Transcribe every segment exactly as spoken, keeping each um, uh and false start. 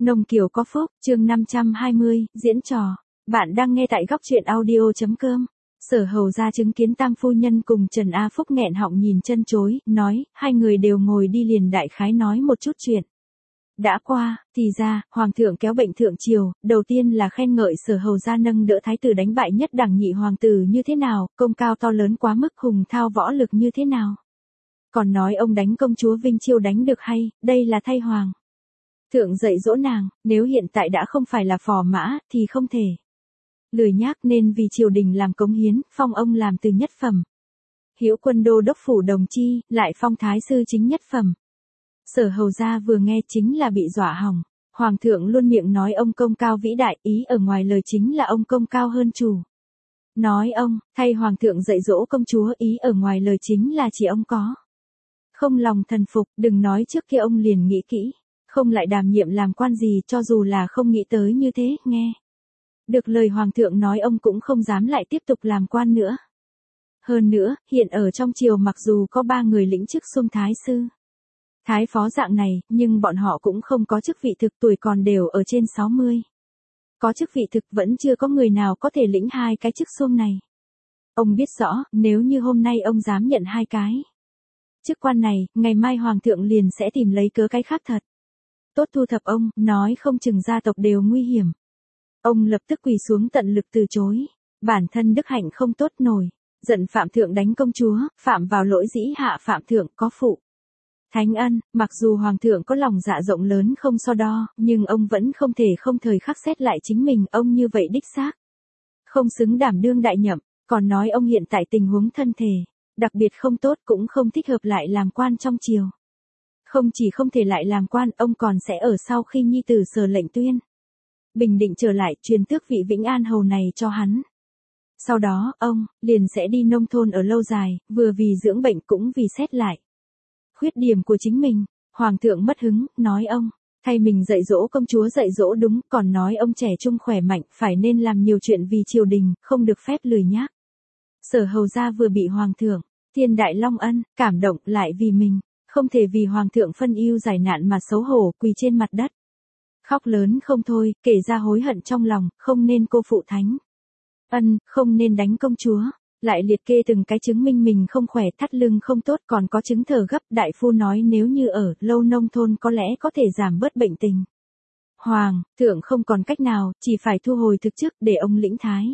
Nông Kiều có phúc, chương năm trăm hai mươi, diễn trò. Bạn đang nghe tại góc truyện audio.com. Sở Hầu ra chứng kiến Tam phu nhân cùng Trần A Phúc nghẹn họng nhìn chân chối, nói, hai người đều ngồi đi liền đại khái nói một chút chuyện. Đã qua, thì ra, Hoàng thượng kéo bệnh thượng triều, đầu tiên là khen ngợi Sở Hầu ra nâng đỡ thái tử đánh bại nhất đẳng nhị hoàng tử như thế nào, công cao to lớn quá mức hùng thao võ lực như thế nào. Còn nói ông đánh công chúa Vinh Chiêu đánh được hay, đây là thay Hoàng thượng dạy dỗ nàng, nếu hiện tại đã không phải là phò mã, thì không thể. Lười nhác nên vì triều đình làm cống hiến, phong ông làm từ nhất phẩm. Hữu quân đô đốc phủ đồng chi, lại phong thái sư chính nhất phẩm. Sở Hầu ra vừa nghe chính là bị dọa hỏng. Hoàng thượng luôn miệng nói ông công cao vĩ đại, ý ở ngoài lời chính là ông công cao hơn chủ. Nói ông, thay Hoàng thượng dạy dỗ công chúa, ý ở ngoài lời chính là chỉ ông có không lòng thần phục, đừng nói trước kia ông liền nghĩ kỹ. Không lại đảm nhiệm làm quan gì, cho dù là không nghĩ tới như thế, nghe được lời Hoàng thượng nói ông cũng không dám lại tiếp tục làm quan nữa. Hơn nữa, hiện ở trong triều mặc dù có ba người lĩnh chức xung thái sư, thái phó dạng này, nhưng bọn họ cũng không có chức vị thực, tuổi còn đều ở trên sáu mươi. Có chức vị thực vẫn chưa có người nào có thể lĩnh hai cái chức xung này. Ông biết rõ, nếu như hôm nay ông dám nhận hai cái chức quan này, ngày mai Hoàng thượng liền sẽ tìm lấy cớ cái khác thật tốt thu thập ông, nói không chừng gia tộc đều nguy hiểm. Ông lập tức quỳ xuống tận lực từ chối. Bản thân đức hạnh không tốt nổi. Giận Phạm thượng đánh công chúa, phạm vào lỗi dĩ hạ Phạm thượng có phụ thánh ân, mặc dù Hoàng thượng có lòng dạ rộng lớn không so đo, nhưng ông vẫn không thể không thời khắc xét lại chính mình, ông như vậy đích xác không xứng đảm đương đại nhậm, còn nói ông hiện tại tình huống thân thể đặc biệt không tốt, cũng không thích hợp lại làm quan trong triều. Không chỉ không thể lại làm quan, ông còn sẽ ở sau khi nhi tử Sở lệnh tuyên bình định trở lại, truyền tước vị Vĩnh An hầu này cho hắn. Sau đó, ông liền sẽ đi nông thôn ở lâu dài, vừa vì dưỡng bệnh cũng vì xét lại khuyết điểm của chính mình. Hoàng thượng mất hứng, nói ông thay mình dạy dỗ công chúa dạy dỗ đúng, còn nói ông trẻ trung khỏe mạnh, phải nên làm nhiều chuyện vì triều đình, không được phép lười nhác. Sở Hầu ra vừa bị Hoàng thượng thiên đại long ân cảm động, lại vì mình không thể vì Hoàng thượng phân ưu giải nạn mà xấu hổ quỳ trên mặt đất khóc lớn không thôi, kể ra hối hận trong lòng, không nên cô phụ thánh ân, không nên đánh công chúa, lại liệt kê từng cái chứng minh mình không khỏe, thắt lưng không tốt, còn có chứng thở gấp. Đại phu nói nếu như ở lâu nông thôn có lẽ có thể giảm bớt bệnh tình. Hoàng thượng không còn cách nào, chỉ phải thu hồi thực chức để ông lĩnh thái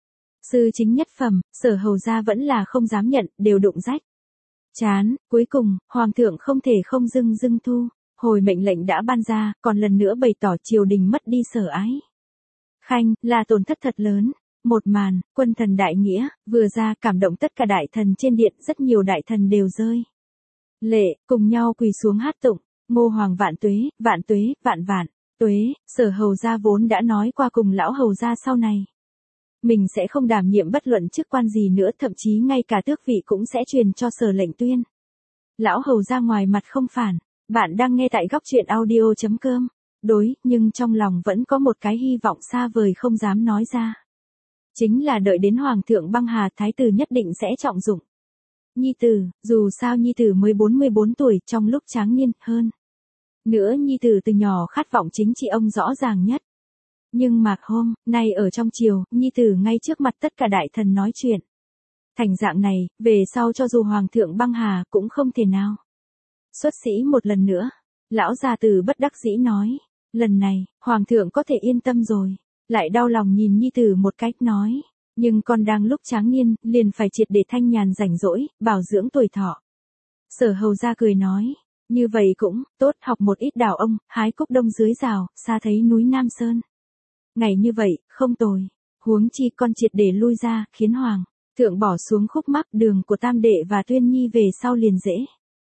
sư chính nhất phẩm. Sở Hầu ra vẫn là không dám nhận, đều đụng rách chán. Cuối cùng, Hoàng thượng không thể không dưng dưng thu hồi mệnh lệnh đã ban ra, còn lần nữa bày tỏ triều đình mất đi Sở Ái Khanh, là tổn thất thật lớn. Một màn, quân thần đại nghĩa, vừa ra cảm động tất cả đại thần trên điện, rất nhiều đại thần đều rơi lệ, cùng nhau quỳ xuống hát tụng, Ngô Hoàng vạn tuế, vạn tuế, vạn vạn tuế. Sở Hầu ra vốn đã nói qua cùng lão Hầu ra sau này mình sẽ không đảm nhiệm bất luận chức quan gì nữa, thậm chí ngay cả tước vị cũng sẽ truyền cho Sở lệnh tuyên. Lão Hầu ra ngoài mặt không phản. Bạn đang nghe tại góc truyện audio.com. Đối, nhưng trong lòng vẫn có một cái hy vọng xa vời không dám nói ra. Chính là đợi đến Hoàng thượng băng hà, thái tử nhất định sẽ trọng dụng nhi tử, dù sao nhi tử mới bốn mươi bốn tuổi, trong lúc tráng niên hơn nữa nhi tử từ nhỏ khát vọng chính trị ông rõ ràng nhất. Nhưng mà hôm nay ở trong triều, nhi tử ngay trước mặt tất cả đại thần nói chuyện thành dạng này, về sau cho dù Hoàng thượng băng hà cũng không thể nào xuất sĩ một lần nữa. Lão gia tử bất đắc dĩ nói, lần này Hoàng thượng có thể yên tâm rồi. Lại đau lòng nhìn nhi tử một cách, nói, nhưng con đang lúc tráng niên, liền phải triệt để thanh nhàn rảnh rỗi, bảo dưỡng tuổi thọ. Sở Hầu ra cười nói, như vậy cũng tốt, học một ít đào ông, hái cúc đông dưới rào, xa thấy núi Nam Sơn. Ngày như vậy, không tồi. Huống chi con triệt để lui ra, khiến Hoàng thượng bỏ xuống khúc mắc, đường của Tam đệ và Tuyên Nhi về sau liền dễ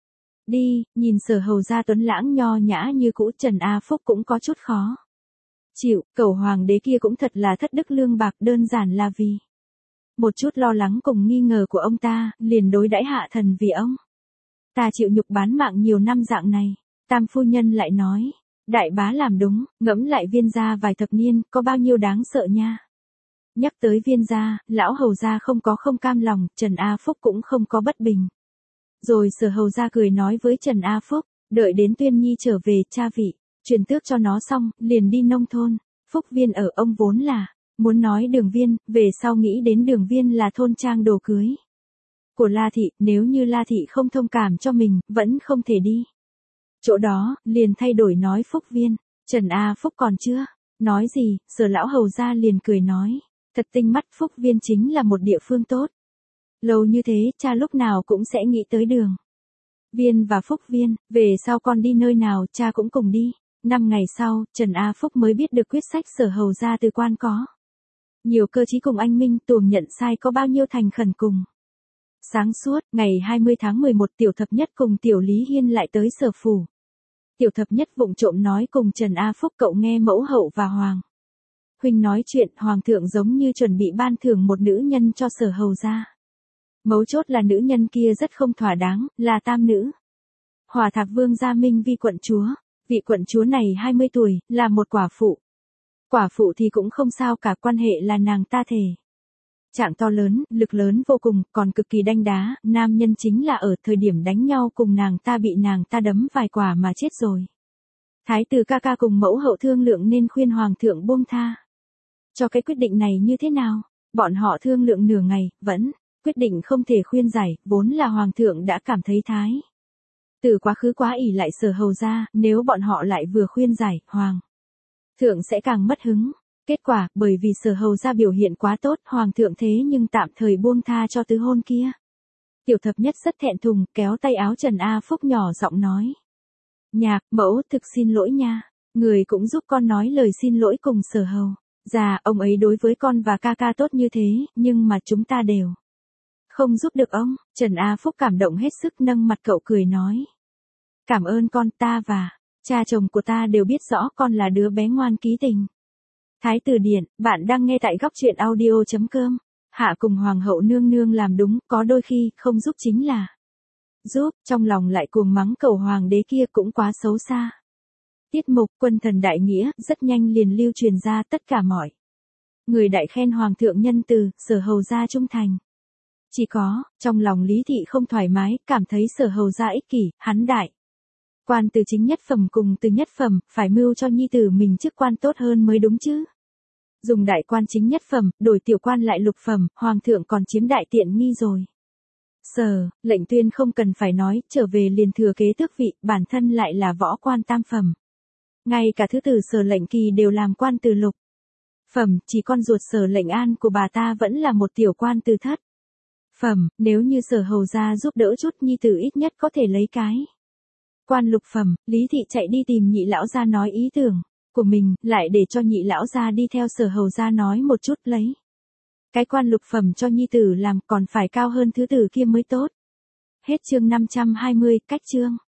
đi. Nhìn Sở Hầu ra tuấn lãng nho nhã như cũ, Trần A Phúc cũng có chút khó chịu. Cẩu hoàng đế kia cũng thật là thất đức lương bạc, đơn giản là vì một chút lo lắng cùng nghi ngờ của ông ta, liền đối đãi hạ thần vì ông ta chịu nhục bán mạng nhiều năm dạng này. Tam phu nhân lại nói, đại bá làm đúng, ngẫm lại Viên gia vài thập niên, có bao nhiêu đáng sợ nha. Nhắc tới Viên gia, lão Hầu gia không có không cam lòng, Trần A Phúc cũng không có bất bình. Rồi Sở Hầu gia cười nói với Trần A Phúc, đợi đến Tuyên Nhi trở về, cha vị truyền tước cho nó xong, liền đi nông thôn. Phúc Viên ở ông vốn là, muốn nói Đường Viên, về sau nghĩ đến Đường Viên là thôn trang đồ cưới của La Thị, nếu như La Thị không thông cảm cho mình, vẫn không thể đi. Chỗ đó, liền thay đổi nói Phúc Viên. Trần A Phúc còn chưa nói gì, Sở lão hầu ra liền cười nói, thật tinh mắt, Phúc Viên chính là một địa phương tốt. Lâu như thế, cha lúc nào cũng sẽ nghĩ tới Đường Viên và Phúc Viên, về sau con đi nơi nào, cha cũng cùng đi. Năm ngày sau, Trần A Phúc mới biết được quyết sách Sở hầu ra từ quan có nhiều cơ chí cùng anh minh tuồng nhận sai có bao nhiêu thành khẩn cùng sáng suốt. Ngày hai mươi tháng mười một, Tiểu Thập Nhất cùng Tiểu Lý Hiên lại tới Sở phủ. Tiểu Thập Nhất vụng trộm nói cùng Trần A Phúc, cậu nghe mẫu hậu và Hoàng huynh nói chuyện, Hoàng thượng giống như chuẩn bị ban thưởng một nữ nhân cho Sở hầu ra. Mấu chốt là nữ nhân kia rất không thỏa đáng, là tam nữ. Hòa Thạc Vương gia Minh Vi quận chúa, vị quận chúa này hai mươi tuổi, là một quả phụ. Quả phụ thì cũng không sao cả, quan hệ là nàng ta thể trạng to lớn, lực lớn vô cùng, còn cực kỳ đanh đá, nam nhân chính là ở thời điểm đánh nhau cùng nàng ta bị nàng ta đấm vài quả mà chết rồi. Thái tử ca ca cùng mẫu hậu thương lượng nên khuyên hoàng thượng buông tha cho cái quyết định này như thế nào. Bọn họ thương lượng nửa ngày, vẫn quyết định không thể khuyên giải, vốn là hoàng thượng đã cảm thấy thái từ quá khứ quá ỷ lại Sở hầu ra, nếu bọn họ lại vừa khuyên giải, hoàng thượng sẽ càng mất hứng. Kết quả, bởi vì Sở hầu ra biểu hiện quá tốt, hoàng thượng thế nhưng tạm thời buông tha cho tứ hôn kia. Tiểu Thập Nhất rất thẹn thùng, kéo tay áo Trần A Phúc nhỏ giọng nói. Nhạc, mẫu, thực xin lỗi nha. Người cũng giúp con nói lời xin lỗi cùng Sở hầu ra, ông ấy đối với con và ca ca tốt như thế, nhưng mà chúng ta đều không giúp được ông. Trần A Phúc cảm động hết sức, nâng mặt cậu cười nói. Cảm ơn con, ta và cha chồng của ta đều biết rõ con là đứa bé ngoan ký tình. Thái Từ Điển, bạn đang nghe tại góc truyện audio chấm com. Hạ cùng Hoàng hậu nương nương làm đúng, có đôi khi, không giúp chính là giúp, trong lòng lại cuồng mắng cầu hoàng đế kia cũng quá xấu xa. Tiết mục Quân thần đại nghĩa, rất nhanh liền lưu truyền ra, tất cả mọi người đại khen hoàng thượng nhân từ, Sở hầu ra trung thành. Chỉ có, trong lòng Lý Thị không thoải mái, cảm thấy Sở hầu ra ích kỷ, hắn đại quan từ chính nhất phẩm cùng từ nhất phẩm, phải mưu cho nhi tử mình chức quan tốt hơn mới đúng chứ. Dùng đại quan chính nhất phẩm, đổi tiểu quan lại lục phẩm, hoàng thượng còn chiếm đại tiện nghi rồi. Sở, lệnh tuyên không cần phải nói, trở về liền thừa kế tước vị, bản thân lại là võ quan tam phẩm. Ngay cả thứ tử Sở lệnh kỳ đều làm quan từ lục phẩm, chỉ con ruột Sở lệnh an của bà ta vẫn là một tiểu quan từ thất phẩm, nếu như Sở hầu ra giúp đỡ chút nhi tử ít nhất có thể lấy cái quan lục phẩm. Lý Thị chạy đi tìm nhị lão gia nói ý tưởng của mình, lại để cho nhị lão gia đi theo Sở hầu ra nói một chút, lấy cái quan lục phẩm cho nhi tử làm, còn phải cao hơn thứ tử kia mới tốt. Hết chương năm trăm hai mươi, cách chương.